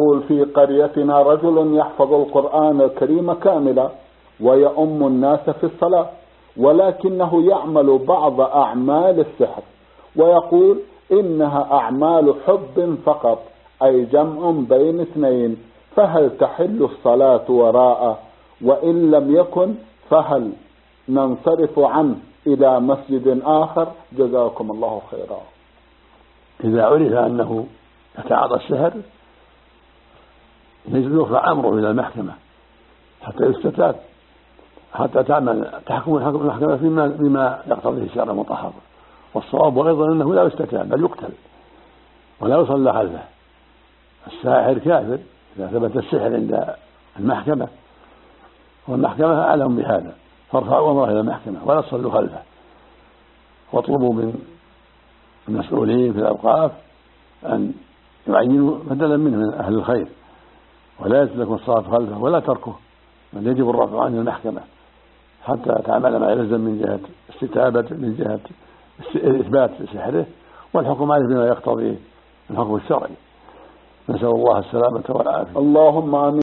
يقول في قريتنا رجل يحفظ القرآن الكريم كاملا ويؤم الناس في الصلاة، ولكنه يعمل بعض أعمال السحر، ويقول إنها أعمال حب فقط، أي جمع بين اثنين، فهل تحل الصلاة وراءه؟ وإن لم يكن فهل ننصرف عنه إلى مسجد آخر؟ جزاكم الله خيرا. إذا عرف أنه يتعاطى السحر يجب يرفع أمره إلى المحكمة حتى يستتاب، حتى تعمل تحكم المحكمة بما يقتضيه الشرع المطهر. والصواب أيضا أنه لا يستتاب بل يقتل ولا يصلى خلفه. الساحر كافر إذا ثبت السحر عند المحكمة، والمحكمة أعلم بهذا، فارفعوا أمره إلى المحكمة ولا تصلوا خلفه، واطلبوا من المسؤولين في الأوقاف أن يعينوا بدلا منه من أهل الخير، ولا يجوز لكم الصلاة خلفه ولا تركه، بل يجب الرفع عنه المحكمة حتى تعمل ما يلزم من جهة استتابة، من جهة إثبات سحره والحكم عليه بما يقتضيه الحكم الشرعي. نسأل الله السلامة والعافية. اللهم آمين.